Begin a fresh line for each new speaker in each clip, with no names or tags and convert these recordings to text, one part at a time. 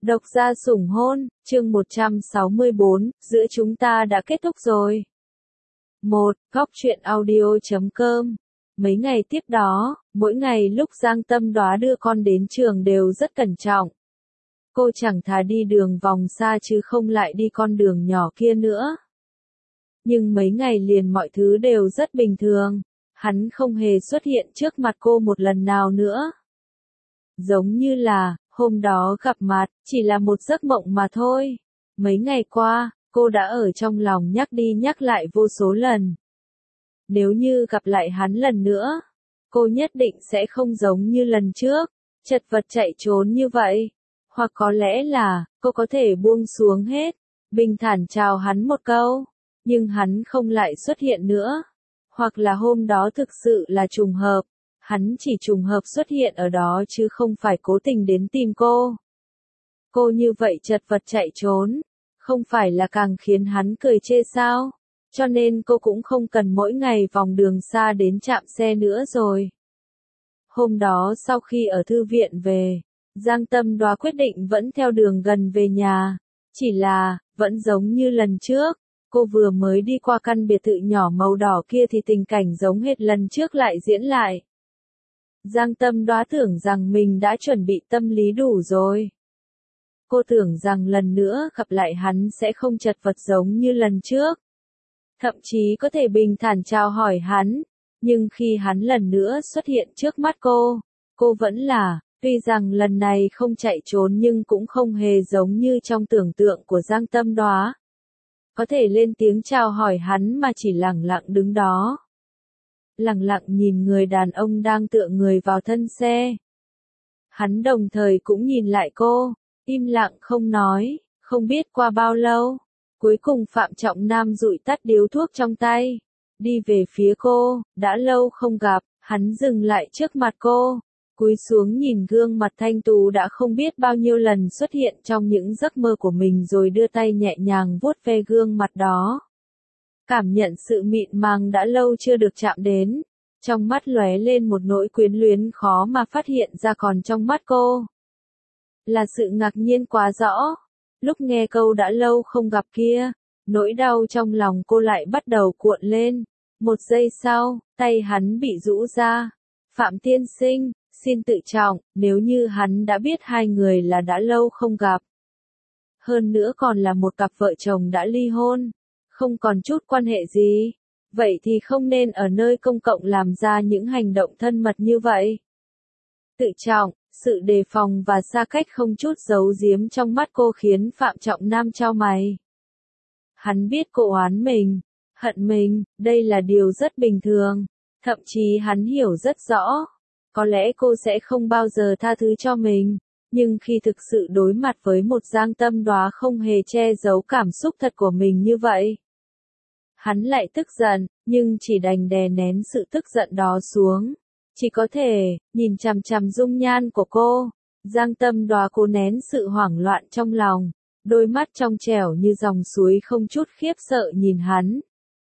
Độc gia sủng hôn, chương 164, giữa chúng ta đã kết thúc rồi. 1. Góc truyện audio.com. Mấy ngày tiếp đó, mỗi ngày lúc Giang Tâm Đoá đưa con đến trường đều rất cẩn trọng. Cô chẳng thà đi đường vòng xa chứ không lại đi con đường nhỏ kia nữa. Nhưng mấy ngày liền mọi thứ đều rất bình thường, hắn không hề xuất hiện trước mặt cô một lần nào nữa. Giống như là, hôm đó gặp mặt, chỉ là một giấc mộng mà thôi. Mấy ngày qua, cô đã ở trong lòng nhắc đi nhắc lại vô số lần. Nếu như gặp lại hắn lần nữa, cô nhất định sẽ không giống như lần trước, chật vật chạy trốn như vậy. Hoặc có lẽ là, cô có thể buông xuống hết, bình thản chào hắn một câu, nhưng hắn không lại xuất hiện nữa. Hoặc là hôm đó thực sự là trùng hợp. Hắn chỉ trùng hợp xuất hiện ở đó chứ không phải cố tình đến tìm cô. Cô như vậy chật vật chạy trốn, không phải là càng khiến hắn cười chê sao? Cho nên cô cũng không cần mỗi ngày vòng đường xa đến trạm xe nữa rồi. Hôm đó sau khi ở thư viện về, Giang Tâm Đoá quyết định vẫn theo đường gần về nhà. Chỉ là, vẫn giống như lần trước, cô vừa mới đi qua căn biệt thự nhỏ màu đỏ kia thì tình cảnh giống hệt lần trước lại diễn lại. Giang Tâm Đoá tưởng rằng mình đã chuẩn bị tâm lý đủ rồi. Cô tưởng rằng lần nữa gặp lại hắn sẽ không chật vật giống như lần trước. Thậm chí có thể bình thản chào hỏi hắn. Nhưng khi hắn lần nữa xuất hiện trước mắt cô vẫn là, tuy rằng lần này không chạy trốn nhưng cũng không hề giống như trong tưởng tượng của Giang Tâm Đoá. Có thể lên tiếng chào hỏi hắn mà chỉ lẳng lặng đứng đó. Lặng lặng nhìn người đàn ông đang tựa người vào thân xe. Hắn đồng thời cũng nhìn lại cô, im lặng không nói, không biết qua bao lâu. Cuối cùng Phạm Trọng Nam dụi tắt điếu thuốc trong tay, đi về phía cô, đã lâu không gặp, hắn dừng lại trước mặt cô, cúi xuống nhìn gương mặt thanh tú đã không biết bao nhiêu lần xuất hiện trong những giấc mơ của mình rồi đưa tay nhẹ nhàng vuốt ve gương mặt đó. Cảm nhận sự mịn màng đã lâu chưa được chạm đến, trong mắt lóe lên một nỗi quyến luyến khó mà phát hiện ra còn trong mắt cô. Là sự ngạc nhiên quá rõ, lúc nghe câu đã lâu không gặp kia, nỗi đau trong lòng cô lại bắt đầu cuộn lên. Một giây sau, tay hắn bị rũ ra. Phạm tiên sinh, xin tự trọng, nếu như hắn đã biết hai người là đã lâu không gặp. Hơn nữa còn là một cặp vợ chồng đã ly hôn, không còn chút quan hệ gì. Vậy thì không nên ở nơi công cộng làm ra những hành động thân mật như vậy. Tự trọng, sự đề phòng và xa cách không chút giấu giếm trong mắt cô khiến Phạm Trọng Nam chau mày. Hắn biết cô oán mình, hận mình, đây là điều rất bình thường. Thậm chí hắn hiểu rất rõ, có lẽ cô sẽ không bao giờ tha thứ cho mình. Nhưng khi thực sự đối mặt với một Giang Tâm Đoá không hề che giấu cảm xúc thật của mình như vậy, hắn lại tức giận, nhưng chỉ đành đè nén sự tức giận đó xuống. Chỉ có thể, nhìn chằm chằm dung nhan của cô. Giang Tâm Đoá cố nén sự hoảng loạn trong lòng. Đôi mắt trong trẻo như dòng suối không chút khiếp sợ nhìn hắn.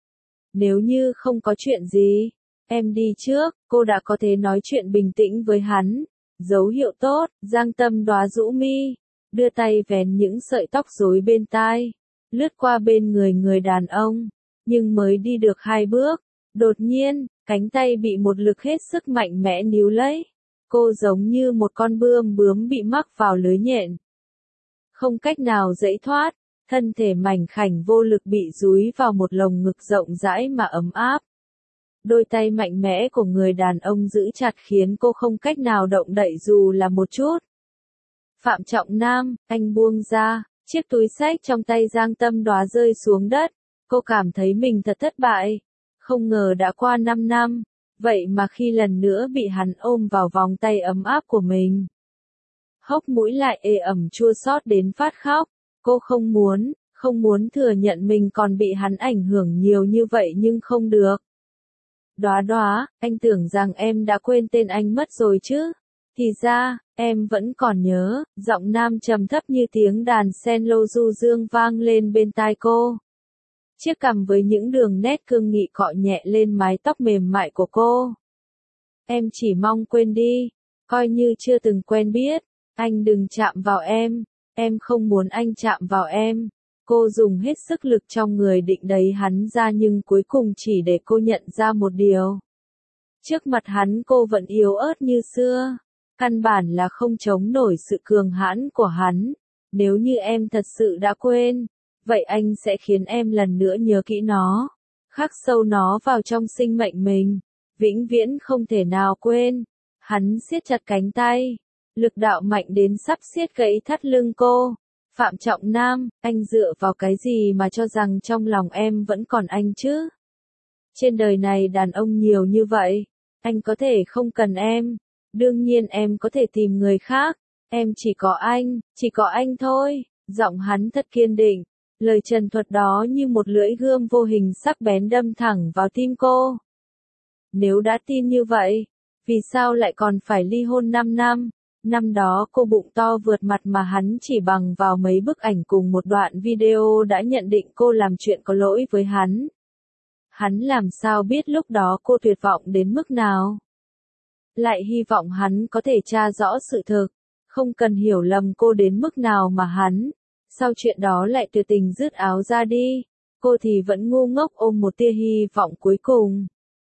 Nếu như không có chuyện gì, em đi trước, cô đã có thể nói chuyện bình tĩnh với hắn. Dấu hiệu tốt, Giang Tâm Đoá rũ mi, đưa tay vén những sợi tóc rối bên tai, lướt qua bên người đàn ông. Nhưng mới đi được 2 bước, đột nhiên, cánh tay bị một lực hết sức mạnh mẽ níu lấy. Cô giống như một con bướm bị mắc vào lưới nhện. Không cách nào giãy thoát, thân thể mảnh khảnh vô lực bị dúi vào một lồng ngực rộng rãi mà ấm áp. Đôi tay mạnh mẽ của người đàn ông giữ chặt khiến cô không cách nào động đậy dù là một chút. Phạm Trọng Nam, anh buông ra, chiếc túi xách trong tay Giang Tâm Đoá rơi xuống đất. Cô cảm thấy mình thật thất bại. Không ngờ đã qua 5 năm, vậy mà khi lần nữa bị hắn ôm vào vòng tay ấm áp của mình, hốc mũi lại ê ẩm chua xót đến phát khóc. Cô không muốn thừa nhận mình còn bị hắn ảnh hưởng nhiều như vậy nhưng không được. Đoá Đoá, anh tưởng rằng em đã quên tên anh mất rồi chứ. Thì ra, em vẫn còn nhớ. Giọng nam trầm thấp như tiếng đàn cello du dương vang lên bên tai cô. Chiếc cằm với những đường nét cương nghị cọ nhẹ lên mái tóc mềm mại của cô. Em chỉ mong quên đi, coi như chưa từng quen biết, anh đừng chạm vào em Em không muốn anh chạm vào em. Cô dùng hết sức lực trong người định đẩy hắn ra nhưng cuối cùng chỉ để cô nhận ra một điều. Trước mặt hắn cô vẫn yếu ớt như xưa. Căn bản là không chống nổi sự cường hãn của hắn. Nếu như em thật sự đã quên, vậy anh sẽ khiến em lần nữa nhớ kỹ nó. Khắc sâu nó vào trong sinh mệnh mình. Vĩnh viễn không thể nào quên. Hắn siết chặt cánh tay. Lực đạo mạnh đến sắp siết gãy thắt lưng cô. Phạm Trọng Nam, anh dựa vào cái gì mà cho rằng trong lòng em vẫn còn anh chứ? Trên đời này đàn ông nhiều như vậy. Anh có thể không cần em. Đương nhiên em có thể tìm người khác. Em chỉ có anh thôi. Giọng hắn thật kiên định. Lời trần thuật đó như một lưỡi gươm vô hình sắc bén đâm thẳng vào tim cô. Nếu đã tin như vậy, vì sao lại còn phải ly hôn 5 năm? Năm đó cô bụng to vượt mặt mà hắn chỉ bằng vào mấy bức ảnh cùng một đoạn video đã nhận định cô làm chuyện có lỗi với hắn. Hắn làm sao biết lúc đó cô tuyệt vọng đến mức nào? Lại hy vọng hắn có thể tra rõ sự thực, không cần hiểu lầm cô đến mức nào mà hắn, sau chuyện đó lại tuyệt tình dứt áo ra đi. Cô thì vẫn ngu ngốc ôm một tia hy vọng cuối cùng.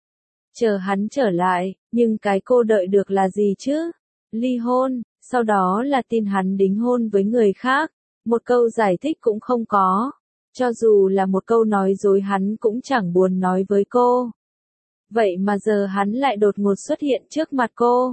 Chờ hắn trở lại, nhưng cái cô đợi được là gì chứ? Ly hôn, sau đó là tin hắn đính hôn với người khác, một câu giải thích cũng không có. Cho dù là một câu nói dối hắn cũng chẳng buồn nói với cô. Vậy mà giờ hắn lại đột ngột xuất hiện trước mặt cô.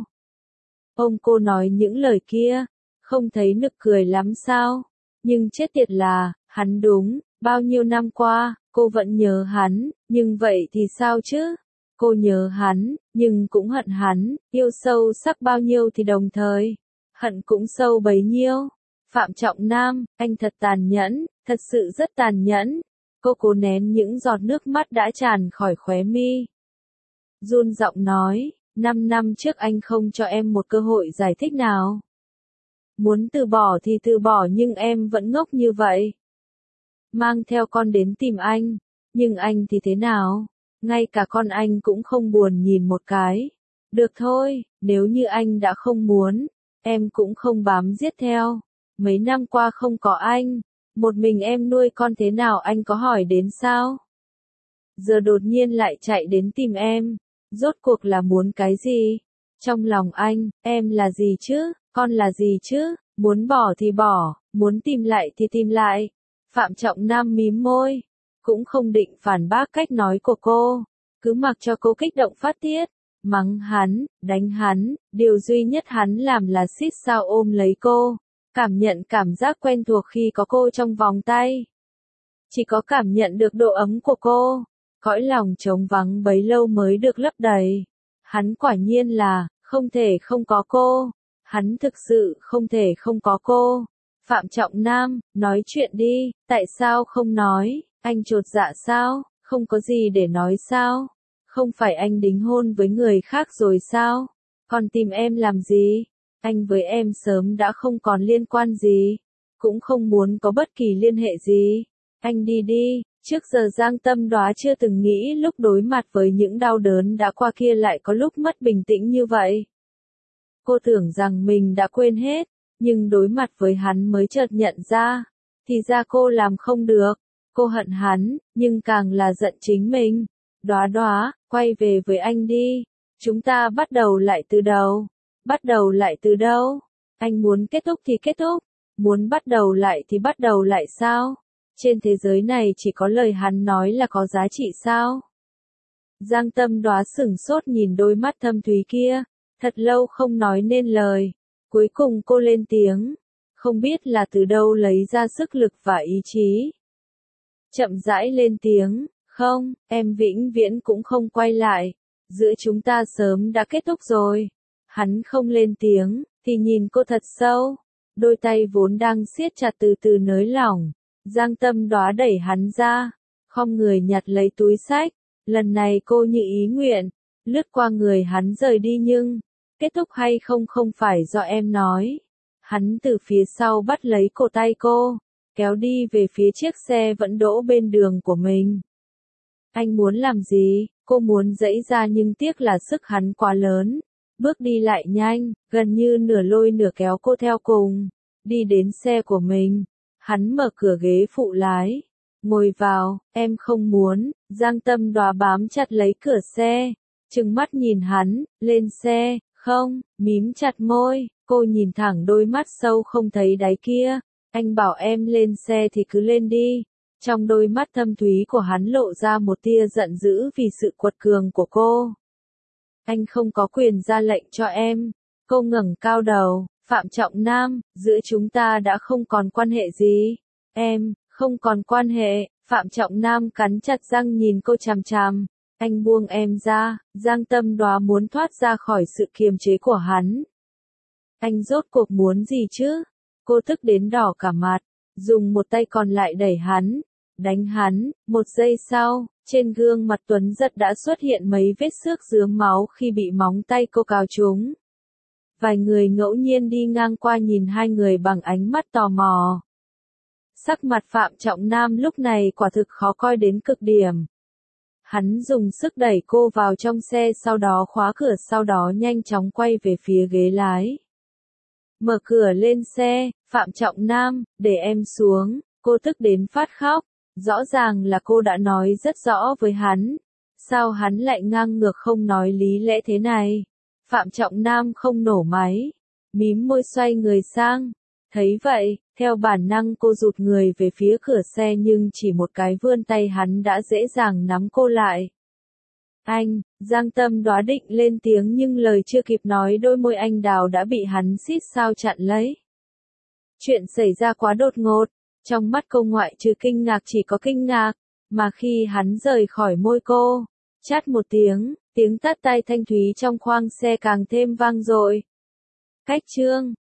Ông cô nói những lời kia, không thấy nực cười lắm sao? Nhưng chết tiệt là, hắn đúng, bao nhiêu năm qua, cô vẫn nhớ hắn, nhưng vậy thì sao chứ? Cô nhớ hắn, nhưng cũng hận hắn, yêu sâu sắc bao nhiêu thì đồng thời, hận cũng sâu bấy nhiêu. Phạm Trọng Nam, anh thật tàn nhẫn, thật sự rất tàn nhẫn. Cô cố nén những giọt nước mắt đã tràn khỏi khóe mi. Run giọng nói, 5 năm trước anh không cho em một cơ hội giải thích nào. Muốn từ bỏ thì từ bỏ nhưng em vẫn ngốc như vậy. Mang theo con đến tìm anh, nhưng anh thì thế nào? Ngay cả con anh cũng không buồn nhìn một cái. Được thôi, nếu như anh đã không muốn, em cũng không bám giết theo. Mấy năm qua không có anh, một mình em nuôi con thế nào anh có hỏi đến sao? Giờ đột nhiên lại chạy đến tìm em, rốt cuộc là muốn cái gì? Trong lòng anh, em là gì chứ, con là gì chứ, muốn bỏ thì bỏ, muốn tìm lại thì tìm lại. Phạm Trọng Nam mím môi, cũng không định phản bác cách nói của cô, cứ mặc cho cô kích động phát tiết, mắng hắn, đánh hắn, điều duy nhất hắn làm là xít sao ôm lấy cô, cảm nhận cảm giác quen thuộc khi có cô trong vòng tay. Chỉ có cảm nhận được độ ấm của cô, cõi lòng trống vắng bấy lâu mới được lấp đầy. Hắn quả nhiên là, không thể không có cô, hắn thực sự không thể không có cô. Phạm Trọng Nam, nói chuyện đi, tại sao không nói, anh chột dạ sao, không có gì để nói sao, không phải anh đính hôn với người khác rồi sao, còn tìm em làm gì, anh với em sớm đã không còn liên quan gì, cũng không muốn có bất kỳ liên hệ gì, anh đi đi. Trước giờ Giang Tâm Đóa chưa từng nghĩ lúc đối mặt với những đau đớn đã qua kia lại có lúc mất bình tĩnh như vậy. Cô tưởng rằng mình đã quên hết, nhưng đối mặt với hắn mới chợt nhận ra, thì ra cô làm không được. Cô hận hắn, nhưng càng là giận chính mình. Đóa Đóa, quay về với anh đi. Chúng ta bắt đầu lại từ đầu. Bắt đầu lại từ đâu? Anh muốn kết thúc thì kết thúc. Muốn bắt đầu lại thì bắt đầu lại sao? Trên thế giới này chỉ có lời hắn nói là có giá trị sao? Giang Tâm Đóa sửng sốt nhìn đôi mắt thâm thúy kia, thật lâu không nói nên lời. Cuối cùng cô lên tiếng, không biết là từ đâu lấy ra sức lực và ý chí. Chậm rãi lên tiếng, không, em vĩnh viễn cũng không quay lại. Giữa chúng ta sớm đã kết thúc rồi. Hắn không lên tiếng, thì nhìn cô thật sâu. Đôi tay vốn đang siết chặt từ từ nới lỏng. Giang Tâm Đóa đẩy hắn ra, khom người nhặt lấy túi xách, lần này cô như ý nguyện, lướt qua người hắn rời đi nhưng, kết thúc hay không không phải do em nói. Hắn từ phía sau bắt lấy cổ tay cô, kéo đi về phía chiếc xe vẫn đỗ bên đường của mình. Anh muốn làm gì? Cô muốn giãy ra nhưng tiếc là sức hắn quá lớn, bước đi lại nhanh, gần như nửa lôi nửa kéo cô theo cùng. đi đến xe của mình. Hắn mở cửa ghế phụ lái. Ngồi vào, em không muốn. Giang Tâm Đoá bám chặt lấy cửa xe. Trừng mắt nhìn hắn, lên xe, không, mím chặt môi. Cô nhìn thẳng đôi mắt sâu không thấy đáy kia. Anh bảo em lên xe thì cứ lên đi. Trong đôi mắt thâm thúy của hắn lộ ra một tia giận dữ vì sự quật cường của cô. Anh không có quyền ra lệnh cho em. Cô ngẩng cao đầu. Phạm Trọng Nam, giữa chúng ta đã không còn quan hệ gì. Em, không còn quan hệ. Phạm Trọng Nam cắn chặt răng nhìn cô chằm chằm. Anh buông em ra. Giang Tâm Đoá muốn thoát ra khỏi sự kiềm chế của hắn. Anh rốt cuộc muốn gì chứ? Cô tức đến đỏ cả mặt. Dùng một tay còn lại đẩy hắn. Đánh hắn. Một giây sau, trên gương mặt Tuấn Giật đã xuất hiện mấy vết xước rướm máu khi bị móng tay cô cào trúng. Vài người ngẫu nhiên đi ngang qua nhìn hai người bằng ánh mắt tò mò. Sắc mặt Phạm Trọng Nam lúc này quả thực khó coi đến cực điểm. Hắn dùng sức đẩy cô vào trong xe, sau đó khóa cửa, sau đó nhanh chóng quay về phía ghế lái. Mở cửa lên xe. Phạm Trọng Nam, để em xuống. Cô tức đến phát khóc. Rõ ràng là cô đã nói rất rõ với hắn. Sao hắn lại ngang ngược không nói lý lẽ thế này? Phạm Trọng Nam không nổ máy. Mím môi xoay người sang. Thấy vậy, theo bản năng cô rụt người về phía cửa xe, nhưng chỉ một cái vươn tay hắn đã dễ dàng nắm cô lại. Anh, Giang Tâm Đoá định lên tiếng nhưng lời chưa kịp nói đôi môi anh đào đã bị hắn xít sao chặn lấy. Chuyện xảy ra quá đột ngột. Trong mắt cô ngoại trừ kinh ngạc chỉ có kinh ngạc, mà khi hắn rời khỏi môi cô, chát một tiếng, tiếng tát tay thanh thúy trong khoang xe càng thêm vang dội. Cách chương